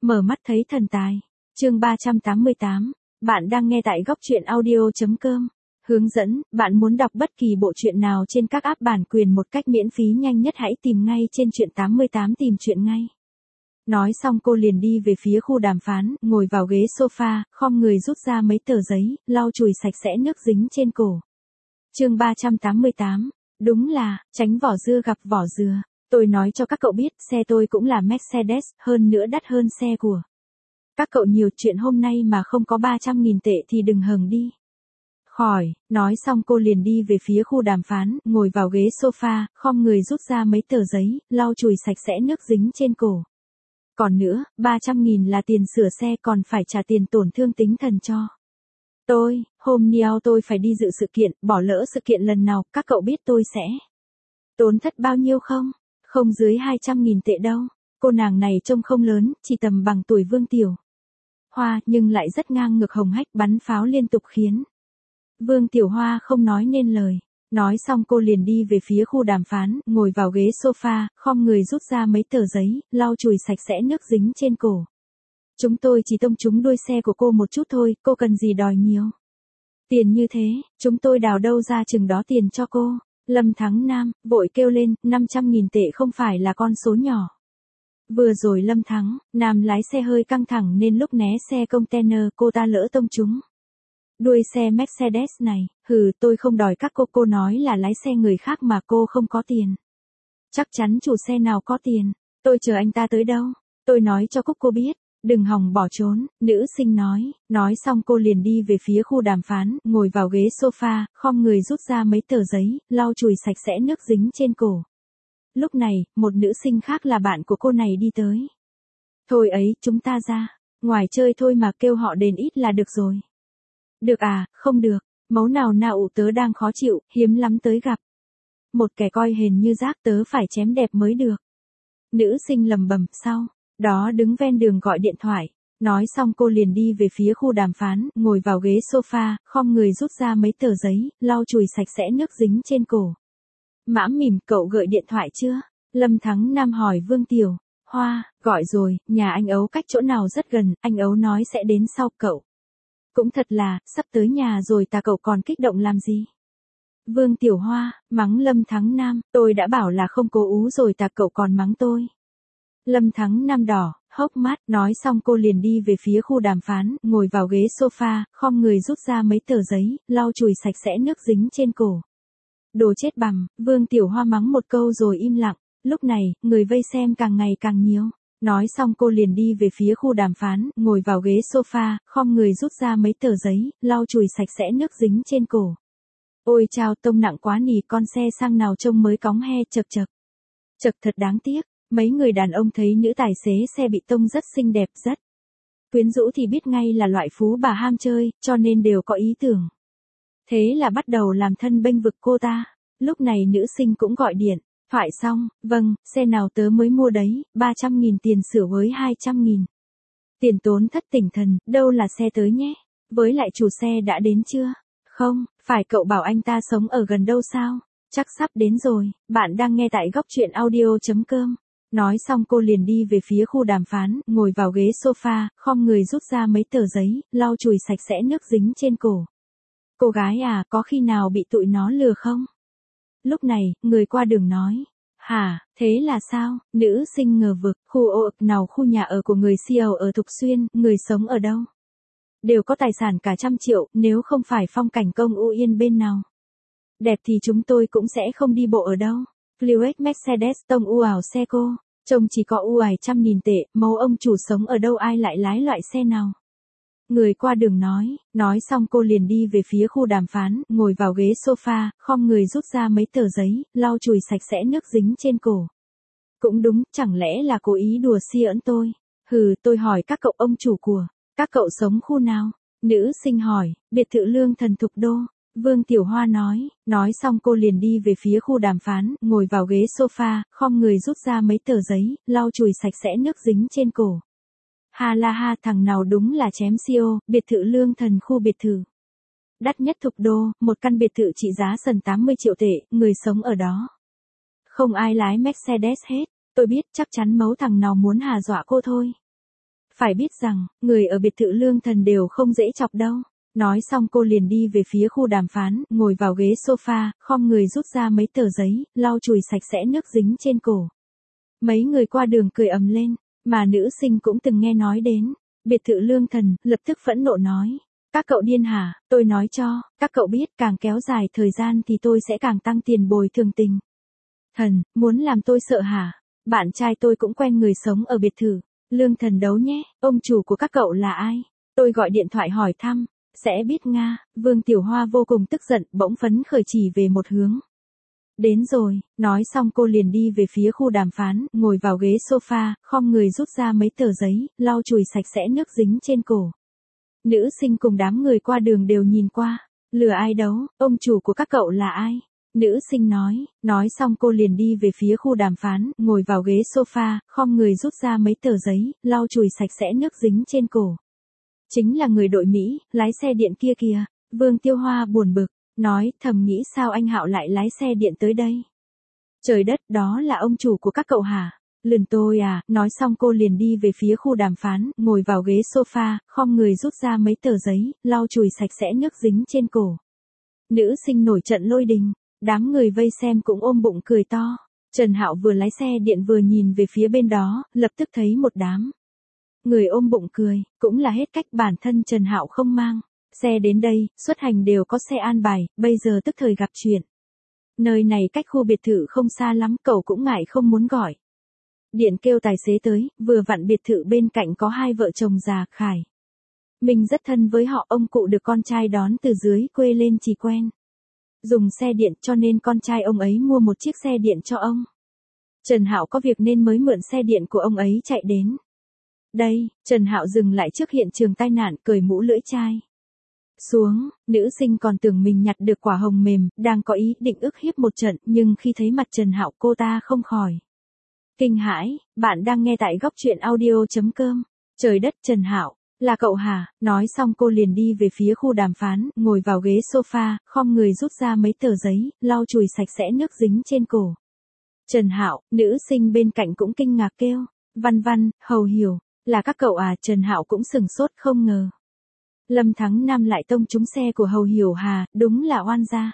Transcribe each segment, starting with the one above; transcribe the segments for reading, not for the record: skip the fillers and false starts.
Mở mắt thấy thần tài. Chương 388. Bạn đang nghe tại góc truyện audio.com. Hướng dẫn, bạn muốn đọc bất kỳ bộ truyện nào trên các app bản quyền một cách miễn phí nhanh nhất hãy tìm ngay trên truyện 88 tìm truyện ngay. Nói xong cô liền đi về phía khu đàm phán, ngồi vào ghế sofa, khom người rút ra mấy tờ giấy, lau chùi sạch sẽ nước dính trên cổ. Chương 388. Đúng là, tránh vỏ dưa gặp vỏ dừa. Tôi nói cho các cậu biết, xe tôi cũng là Mercedes, hơn nữa đắt hơn xe của các cậu nhiều, chuyện hôm nay mà không có 300.000 tệ thì đừng hòng đi. Khỏi, nói xong cô liền đi về phía khu đàm phán, ngồi vào ghế sofa, khom người rút ra mấy tờ giấy, lau chùi sạch sẽ nước dính trên cổ. Còn nữa, 300.000 là tiền sửa xe còn phải trả tiền tổn thương tinh thần cho hôm nào tôi phải đi dự sự kiện, bỏ lỡ sự kiện lần nào, các cậu biết tôi sẽ tốn thất bao nhiêu không? Không dưới 200.000 tệ đâu. Cô nàng này trông không lớn, chỉ tầm bằng tuổi Vương Tiểu Hoa, nhưng lại rất ngang ngược hồng hách, bắn pháo liên tục khiến Vương Tiểu Hoa không nói nên lời. Nói xong cô liền đi về phía khu đàm phán, ngồi vào ghế sofa, khom người rút ra mấy tờ giấy, lau chùi sạch sẽ nước dính trên cổ. Chúng tôi chỉ tông trúng đuôi xe của cô một chút thôi, cô cần gì đòi nhiều tiền như thế, chúng tôi đào đâu ra chừng đó tiền cho cô. Lâm Thắng Nam vội kêu lên, 500.000 tệ không phải là con số nhỏ. Vừa rồi Lâm Thắng Nam lái xe hơi căng thẳng nên lúc né xe container cô ta lỡ tông trúng đuôi xe Mercedes này. Tôi không đòi các cô nói là lái xe người khác mà cô không có tiền. Chắc chắn chủ xe nào có tiền, tôi chờ anh ta tới đâu. Tôi nói cho cô biết, đừng hòng bỏ trốn, nữ sinh nói. Nói xong cô liền đi về phía khu đàm phán, ngồi vào ghế sofa, khom người rút ra mấy tờ giấy, lau chùi sạch sẽ nước dính trên cổ. Lúc này, một nữ sinh khác là bạn của cô này đi tới. Thôi ấy, chúng ta ra ngoài chơi thôi mà, kêu họ đền ít là được rồi. Được à, không được, mấu nào tớ đang khó chịu, hiếm lắm tới gặp một kẻ coi hèn như rác, tớ phải chém đẹp mới được. Nữ sinh lầm bầm, sau đó đứng ven đường gọi điện thoại. Nói xong cô liền đi về phía khu đàm phán, ngồi vào ghế sofa, khom người rút ra mấy tờ giấy, lau chùi sạch sẽ nước dính trên cổ. Mãm mỉm, cậu gợi điện thoại chưa? Lâm Thắng Nam hỏi Vương Tiểu Hoa. Gọi rồi, nhà anh Ấu cách chỗ nào rất gần, anh Ấu nói sẽ đến sau. Cậu cũng thật là, sắp tới nhà rồi ta, cậu còn kích động làm gì? Vương Tiểu Hoa mắng Lâm Thắng Nam, tôi đã bảo là không cố ú rồi ta, cậu còn mắng tôi. Lâm Thắng Nam đỏ hốc mắt. Nói xong cô liền đi về phía khu đàm phán, ngồi vào ghế sofa, khom người rút ra mấy tờ giấy, lau chùi sạch sẽ nước dính trên cổ. Đồ chết bằm, Vương Tiểu Hoa mắng một câu rồi im lặng. Lúc này, người vây xem càng ngày càng nhiều. Nói xong cô liền đi về phía khu đàm phán, ngồi vào ghế sofa, khom người rút ra mấy tờ giấy, lau chùi sạch sẽ nước dính trên cổ. Ôi chao, tông nặng quá nỉ, con xe sang nào trông mới cóng he, chật thật đáng tiếc. Mấy người đàn ông thấy nữ tài xế xe bị tông rất xinh đẹp, rất quyến rũ thì biết ngay là loại phú bà ham chơi, cho nên đều có ý tưởng. Thế là bắt đầu làm thân bênh vực cô ta. Lúc này nữ sinh cũng gọi điện thoại xong, vâng, xe nào tớ mới mua đấy, 300.000 tiền sửa với 200.000 tiền tốn thất tỉnh thần, đâu là xe tớ nhé. Với lại chủ xe đã đến chưa? Không, phải, cậu bảo anh ta sống ở gần đâu sao? Chắc sắp đến rồi. Bạn đang nghe tại góc truyện audio.com. Nói xong cô liền đi về phía khu đàm phán, ngồi vào ghế sofa, khom người rút ra mấy tờ giấy, lau chùi sạch sẽ nước dính trên cổ. Cô gái à, có khi nào bị tụi nó lừa không? Lúc này, người qua đường nói. Hả, thế là sao? Nữ sinh ngờ vực, khu nào khu nhà ở của người CEO ở Thục Xuyên, người sống ở đâu? Đều có tài sản cả 100 triệu, nếu không phải phong cảnh công u yên bên nào đẹp thì chúng tôi cũng sẽ không đi bộ ở đâu. Fluid Mercedes tông u ảo xe cô, trông chỉ có u ải 100.000 tệ, mấu ông chủ sống ở đâu, ai lại lái loại xe nào? Người qua đường nói. Nói xong cô liền đi về phía khu đàm phán, ngồi vào ghế sofa, khom người rút ra mấy tờ giấy, lau chùi sạch sẽ nước dính trên cổ. Cũng đúng, chẳng lẽ là cố ý đùa xiỡn tôi? Tôi hỏi các cậu, ông chủ của các cậu sống khu nào? Nữ sinh hỏi. Biệt thự Lương Thần Thục Đô. Vương Tiểu Hoa nói. Nói xong cô liền đi về phía khu đàm phán, ngồi vào ghế sofa, khom người rút ra mấy tờ giấy, lau chùi sạch sẽ nước dính trên cổ. Ha la ha, thằng nào đúng là chém siêu. Biệt thự Lương Thần, khu biệt thự đắt nhất Thục Đô, một căn biệt thự trị giá sần 80 triệu tệ, người sống ở đó không ai lái Mercedes hết. Tôi biết, chắc chắn mấu thằng nào muốn hà dọa cô thôi. Phải biết rằng, người ở biệt thự Lương Thần đều không dễ chọc đâu. Nói xong cô liền đi về phía khu đàm phán, ngồi vào ghế sofa, khom người rút ra mấy tờ giấy, lau chùi sạch sẽ nước dính trên cổ. Mấy người qua đường cười ầm lên, mà nữ sinh cũng từng nghe nói đến. Biệt thự Lương Thần, lập tức phẫn nộ nói. Các cậu điên hả, tôi nói cho, các cậu biết càng kéo dài thời gian thì tôi sẽ càng tăng tiền bồi thường tình. Thần, muốn làm tôi sợ hả? Bạn trai tôi cũng quen người sống ở biệt thự. Lương Thần đấu nhé, ông chủ của các cậu là ai? Tôi gọi điện thoại hỏi thăm. Sẽ biết Nga, Vương Tiểu Hoa vô cùng tức giận, bỗng phấn khởi chỉ về một hướng. Đến rồi, nói xong cô liền đi về phía khu đàm phán, ngồi vào ghế sofa, khom người rút ra mấy tờ giấy, lau chùi sạch sẽ nước dính trên cổ. Nữ sinh cùng đám người qua đường đều nhìn qua. Lừa ai đấu, ông chủ của các cậu là ai? Nữ sinh nói xong cô liền đi về phía khu đàm phán, ngồi vào ghế sofa, khom người rút ra mấy tờ giấy, lau chùi sạch sẽ nước dính trên cổ. Chính là người đội Mỹ, lái xe điện kia kìa. Vương Tiêu Hoa buồn bực, nói thầm nghĩ sao anh Hạo lại lái xe điện tới đây. Trời đất, đó là ông chủ của các cậu hả? Lườn tôi à, nói xong cô liền đi về phía khu đàm phán, ngồi vào ghế sofa, khom người rút ra mấy tờ giấy, lau chùi sạch sẽ nước dính trên cổ. Nữ sinh nổi trận lôi đình, đám người vây xem cũng ôm bụng cười to. Trần Hạo vừa lái xe điện vừa nhìn về phía bên đó, lập tức thấy một đám người ôm bụng cười, cũng là hết cách bản thân Trần Hạo không mang xe đến đây, xuất hành đều có xe an bài, bây giờ tức thời gặp chuyện. Nơi này cách khu biệt thự không xa lắm, cậu cũng ngại không muốn gọi điện kêu tài xế tới, vừa vặn biệt thự bên cạnh có hai vợ chồng già, Khải mình rất thân với họ, ông cụ được con trai đón từ dưới quê lên chỉ quen dùng xe điện, cho nên con trai ông ấy mua một chiếc xe điện cho ông. Trần Hạo có việc nên mới mượn xe điện của ông ấy chạy đến. Đây, Trần Hạo dừng lại trước hiện trường tai nạn, cởi mũ lưỡi chai xuống. Nữ sinh còn tưởng mình nhặt được quả hồng mềm, đang có ý định ức hiếp một trận, nhưng khi thấy mặt Trần Hạo cô ta không khỏi kinh hãi. Bạn đang nghe tại góc truyện audio.com. Trời đất, Trần Hạo, là cậu hả? Nói xong cô liền đi về phía khu đàm phán, ngồi vào ghế sofa, khom người rút ra mấy tờ giấy, lau chùi sạch sẽ nước dính trên cổ. Trần Hạo, nữ sinh bên cạnh cũng kinh ngạc kêu. Văn Văn, Hầu Hiểu, là các cậu à? Trần Hạo cũng sừng sốt không ngờ Lâm Thắng Nam lại tông trúng xe của Hầu Hiểu Hà, đúng là oan gia.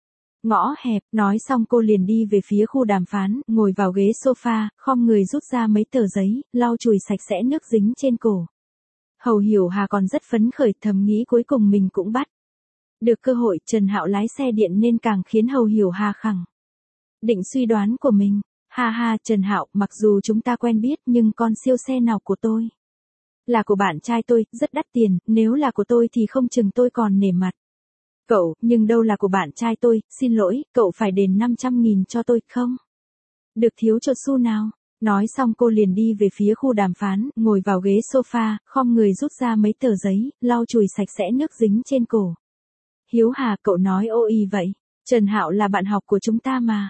Ngõ hẹp, nói xong cô liền đi về phía khu đàm phán, ngồi vào ghế sofa, khom người rút ra mấy tờ giấy, lau chùi sạch sẽ nước dính trên cổ. Hầu Hiểu Hà còn rất phấn khởi, thầm nghĩ cuối cùng mình cũng bắt được cơ hội. Trần Hạo lái xe điện nên càng khiến Hầu Hiểu Hà khẳng định suy đoán của mình. Ha ha, Trần Hạo, mặc dù chúng ta quen biết nhưng con siêu xe nào của tôi là của bạn trai tôi, rất đắt tiền, nếu là của tôi thì không chừng tôi còn nể mặt cậu, nhưng đâu là của bạn trai tôi, xin lỗi, cậu phải đền 500.000 cho tôi, không được thiếu cho xu nào. Nói xong cô liền đi về phía khu đàm phán, ngồi vào ghế sofa, khom người rút ra mấy tờ giấy, lau chùi sạch sẽ nước dính trên cổ. Hiếu Hà, cậu nói ô y vậy, Trần Hạo là bạn học của chúng ta mà.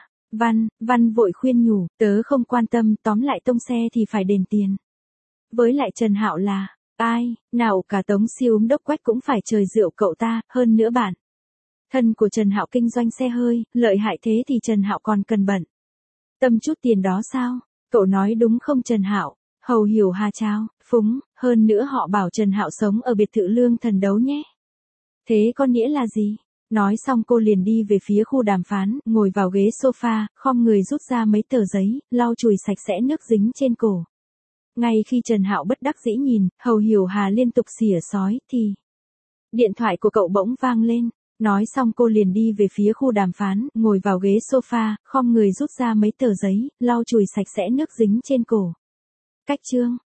Văn vội khuyên nhủ, tớ không quan tâm, tóm lại tông xe thì phải đền tiền. Với lại Trần Hạo là ai, nào cả Tống Siêu đốc Quách cũng phải trời rượu cậu ta, hơn nữa bạn thân của Trần Hạo kinh doanh xe hơi, lợi hại thế thì Trần Hạo còn cần bận tâm chút tiền đó sao? Cậu nói đúng không Trần Hạo? Hầu Hiểu Hà chào phúng, hơn nữa họ bảo Trần Hạo sống ở biệt thự Lương Thần đấu nhé. Thế có nghĩa là gì? Nói xong cô liền đi về phía khu đàm phán, ngồi vào ghế sofa, khom người rút ra mấy tờ giấy, lau chùi sạch sẽ nước dính trên cổ. Ngay khi Trần Hạo bất đắc dĩ nhìn, Hầu Hiểu Hà liên tục xỉa xói thì điện thoại của cậu bỗng vang lên. Nói xong cô liền đi về phía khu đàm phán, ngồi vào ghế sofa, khom người rút ra mấy tờ giấy, lau chùi sạch sẽ nước dính trên cổ. Cách chương